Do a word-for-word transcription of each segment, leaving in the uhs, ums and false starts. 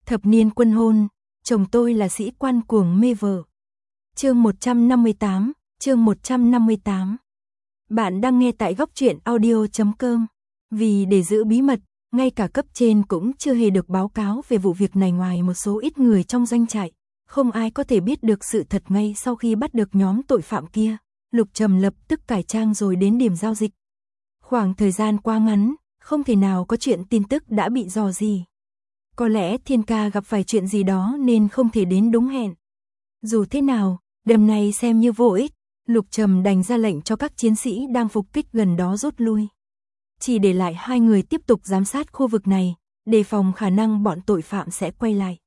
Thập niên quân hôn, chồng tôi là sĩ quan cuồng mê vợ. Chương một trăm năm mươi tám, chương một trăm năm mươi tám. Bạn đang nghe tại góc truyện audio chấm com. Vì để giữ bí mật, ngay cả cấp trên cũng chưa hề được báo cáo về vụ việc này ngoài một số ít người trong doanh trại. Không ai có thể biết được sự thật ngay sau khi bắt được nhóm tội phạm kia. Lục Trầm lập tức cải trang rồi đến điểm giao dịch. Khoảng thời gian quá ngắn, không thể nào có chuyện tin tức đã bị dò gì. Có lẽ Thiên Ca gặp phải chuyện gì đó nên không thể đến đúng hẹn. Dù thế nào, đêm nay xem như vô ích, Lục Trầm đành ra lệnh cho các chiến sĩ đang phục kích gần đó rút lui. Chỉ để lại hai người tiếp tục giám sát khu vực này, đề phòng khả năng bọn tội phạm sẽ quay lại.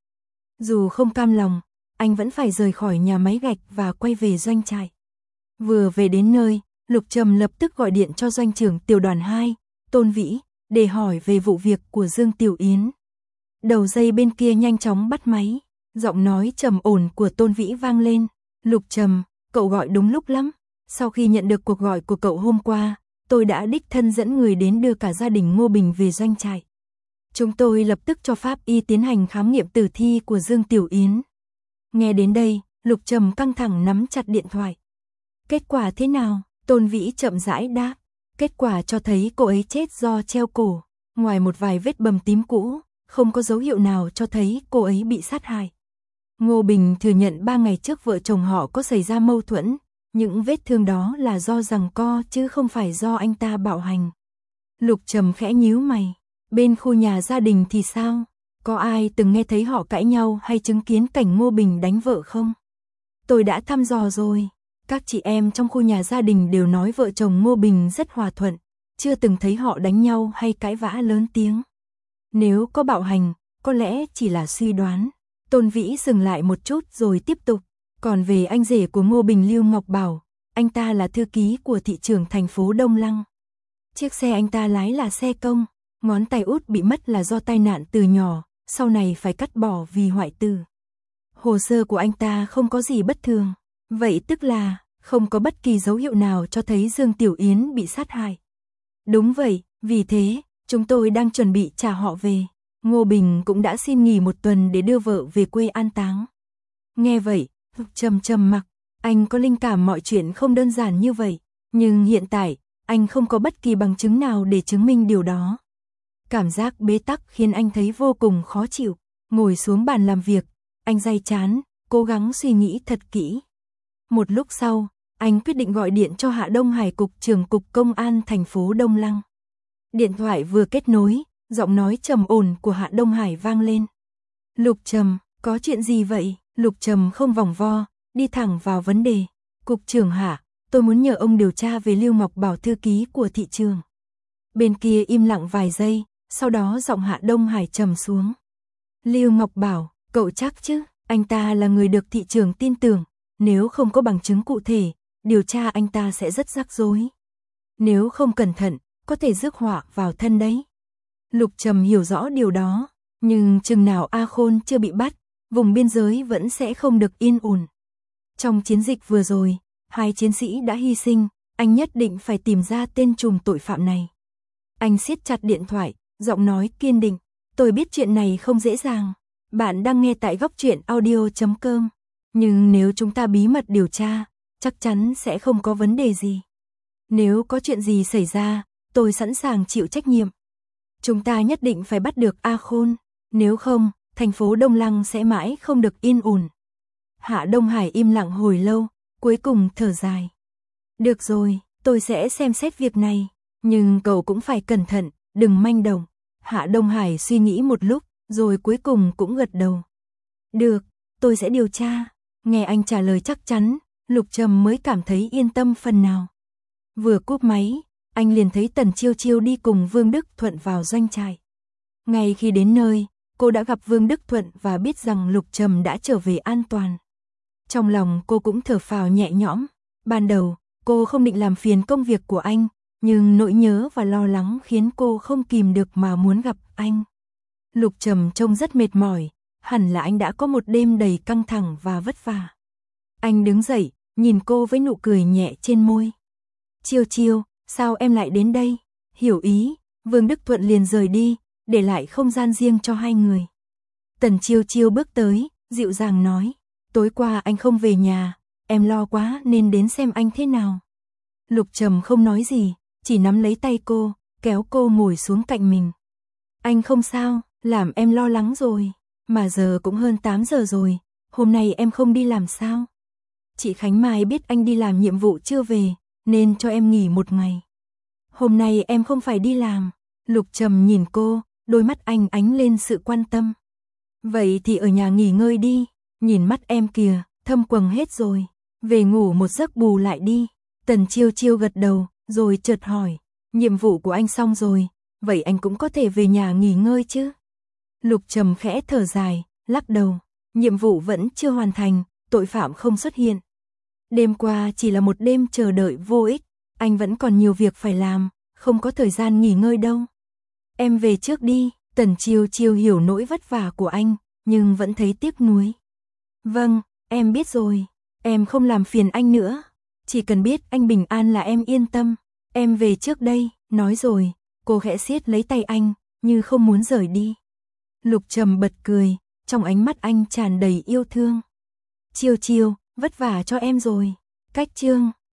Dù không cam lòng, anh vẫn phải rời khỏi nhà máy gạch và quay về doanh trại. Vừa về đến nơi, Lục Trầm lập tức gọi điện cho doanh trưởng tiểu đoàn hai, Tôn Vĩ, để hỏi về vụ việc của Dương Tiểu Yến. Đầu dây bên kia nhanh chóng bắt máy, giọng nói trầm ổn của Tôn Vĩ vang lên. Lục Trầm, cậu gọi đúng lúc lắm. Sau khi nhận được cuộc gọi của cậu hôm qua, tôi đã đích thân dẫn người đến đưa cả gia đình Ngô Bình về doanh trại. Chúng tôi lập tức cho pháp y tiến hành khám nghiệm tử thi của Dương Tiểu Yến. Nghe đến đây, Lục Trầm căng thẳng nắm chặt điện thoại. Kết quả thế nào? Tôn Vĩ chậm rãi đáp. Kết quả cho thấy cô ấy chết do treo cổ. Ngoài một vài vết bầm tím cũ, không có dấu hiệu nào cho thấy cô ấy bị sát hại. Ngô Bình thừa nhận ba ngày trước vợ chồng họ có xảy ra mâu thuẫn. Những vết thương đó là do giằng co chứ không phải do anh ta bạo hành. Lục Trầm khẽ nhíu mày. Bên khu nhà gia đình thì sao? Có ai từng nghe thấy họ cãi nhau hay chứng kiến cảnh Ngô Bình đánh vợ không? Tôi đã thăm dò rồi. Các chị em trong khu nhà gia đình đều nói vợ chồng Ngô Bình rất hòa thuận, chưa từng thấy họ đánh nhau hay cãi vã lớn tiếng. Nếu có bạo hành, có lẽ chỉ là suy đoán. Tôn Vĩ dừng lại một chút rồi tiếp tục. Còn về anh rể của Ngô Bình Lưu Ngọc Bảo, anh ta là thư ký của thị trưởng thành phố Đông Lăng. Chiếc xe anh ta lái là xe công, ngón tay út bị mất là do tai nạn từ nhỏ, sau này phải cắt bỏ vì hoại tử. Hồ sơ của anh ta không có gì bất thường. Vậy tức là, không có bất kỳ dấu hiệu nào cho thấy Dương Tiểu Yến bị sát hại. Đúng vậy, vì thế, chúng tôi đang chuẩn bị trả họ về. Ngô Bình cũng đã xin nghỉ một tuần để đưa vợ về quê an táng. Nghe vậy, Lục Trầm trầm mặc, anh có linh cảm mọi chuyện không đơn giản như vậy, nhưng hiện tại, anh không có bất kỳ bằng chứng nào để chứng minh điều đó. Cảm giác bế tắc khiến anh thấy vô cùng khó chịu, ngồi xuống bàn làm việc, anh day chán, cố gắng suy nghĩ thật kỹ. Một lúc sau, anh quyết định gọi điện cho Hạ Đông Hải cục trưởng cục công an thành phố Đông Lăng. Điện thoại vừa kết nối, giọng nói trầm ổn của Hạ Đông Hải vang lên. Lục Trầm, có chuyện gì vậy? Lục Trầm không vòng vo, đi thẳng vào vấn đề. Cục trưởng Hạ, tôi muốn nhờ ông điều tra về Lưu Ngọc Bảo thư ký của thị trường. Bên kia im lặng vài giây, sau đó giọng Hạ Đông Hải trầm xuống. Lưu Ngọc Bảo, cậu chắc chứ? Anh ta là người được thị trường tin tưởng. Nếu không có bằng chứng cụ thể, điều tra anh ta sẽ rất rắc rối. Nếu không cẩn thận, có thể rước họa vào thân đấy. Lục Trầm hiểu rõ điều đó, nhưng chừng nào A Khôn chưa bị bắt, vùng biên giới vẫn sẽ không được yên ổn. Trong chiến dịch vừa rồi, hai chiến sĩ đã hy sinh, anh nhất định phải tìm ra tên trùm tội phạm này. Anh siết chặt điện thoại, giọng nói kiên định. Tôi biết chuyện này không dễ dàng. Bạn đang nghe tại góc truyện audio chấm com. Nhưng nếu chúng ta bí mật điều tra, chắc chắn sẽ không có vấn đề gì. Nếu có chuyện gì xảy ra, tôi sẵn sàng chịu trách nhiệm. Chúng ta nhất định phải bắt được A Khôn, nếu không, thành phố Đông Lăng sẽ mãi không được yên ổn. Hạ Đông Hải im lặng hồi lâu, cuối cùng thở dài. Được rồi, tôi sẽ xem xét việc này, nhưng cậu cũng phải cẩn thận, đừng manh động. Hạ Đông Hải suy nghĩ một lúc, rồi cuối cùng cũng gật đầu. Được, tôi sẽ điều tra. Nghe anh trả lời chắc chắn, Lục Trầm mới cảm thấy yên tâm phần nào. Vừa cúp máy, anh liền thấy Tần Chiêu Chiêu đi cùng Vương Đức Thuận vào doanh trại. Ngay khi đến nơi, cô đã gặp Vương Đức Thuận và biết rằng Lục Trầm đã trở về an toàn. Trong lòng cô cũng thở phào nhẹ nhõm. Ban đầu, cô không định làm phiền công việc của anh, nhưng nỗi nhớ và lo lắng khiến cô không kìm được mà muốn gặp anh. Lục Trầm trông rất mệt mỏi, hẳn là anh đã có một đêm đầy căng thẳng và vất vả. Anh đứng dậy, nhìn cô với nụ cười nhẹ trên môi. Chiêu Chiêu, sao em lại đến đây? Hiểu ý, Vương Đức Thuận liền rời đi, để lại không gian riêng cho hai người. Tần Chiêu Chiêu bước tới, dịu dàng nói, tối qua anh không về nhà, em lo quá nên đến xem anh thế nào. Lục Trầm không nói gì, chỉ nắm lấy tay cô, kéo cô ngồi xuống cạnh mình. Anh không sao, làm em lo lắng rồi, mà giờ cũng hơn tám giờ rồi, hôm nay em không đi làm sao? Chị Khánh Mai biết anh đi làm nhiệm vụ chưa về, nên cho em nghỉ một ngày. Hôm nay em không phải đi làm. Lục Trầm nhìn cô, đôi mắt anh ánh lên sự quan tâm. Vậy thì ở nhà nghỉ ngơi đi, nhìn mắt em kìa, thâm quầng hết rồi, về ngủ một giấc bù lại đi. Tần Chiêu Chiêu gật đầu, rồi chợt hỏi, nhiệm vụ của anh xong rồi, vậy anh cũng có thể về nhà nghỉ ngơi chứ? Lục Trầm khẽ thở dài, lắc đầu, nhiệm vụ vẫn chưa hoàn thành, tội phạm không xuất hiện. Đêm qua chỉ là một đêm chờ đợi vô ích, anh vẫn còn nhiều việc phải làm, không có thời gian nghỉ ngơi đâu. Em về trước đi. Tần Chiêu Chiêu hiểu nỗi vất vả của anh, nhưng vẫn thấy tiếc nuối. Vâng, em biết rồi, em không làm phiền anh nữa, chỉ cần biết anh bình an là em yên tâm, em về trước đây. Nói rồi, cô khẽ siết lấy tay anh, như không muốn rời đi. Lục Trầm bật cười, trong ánh mắt anh tràn đầy yêu thương. Chiêu Chiêu, vất vả cho em rồi. Cách chương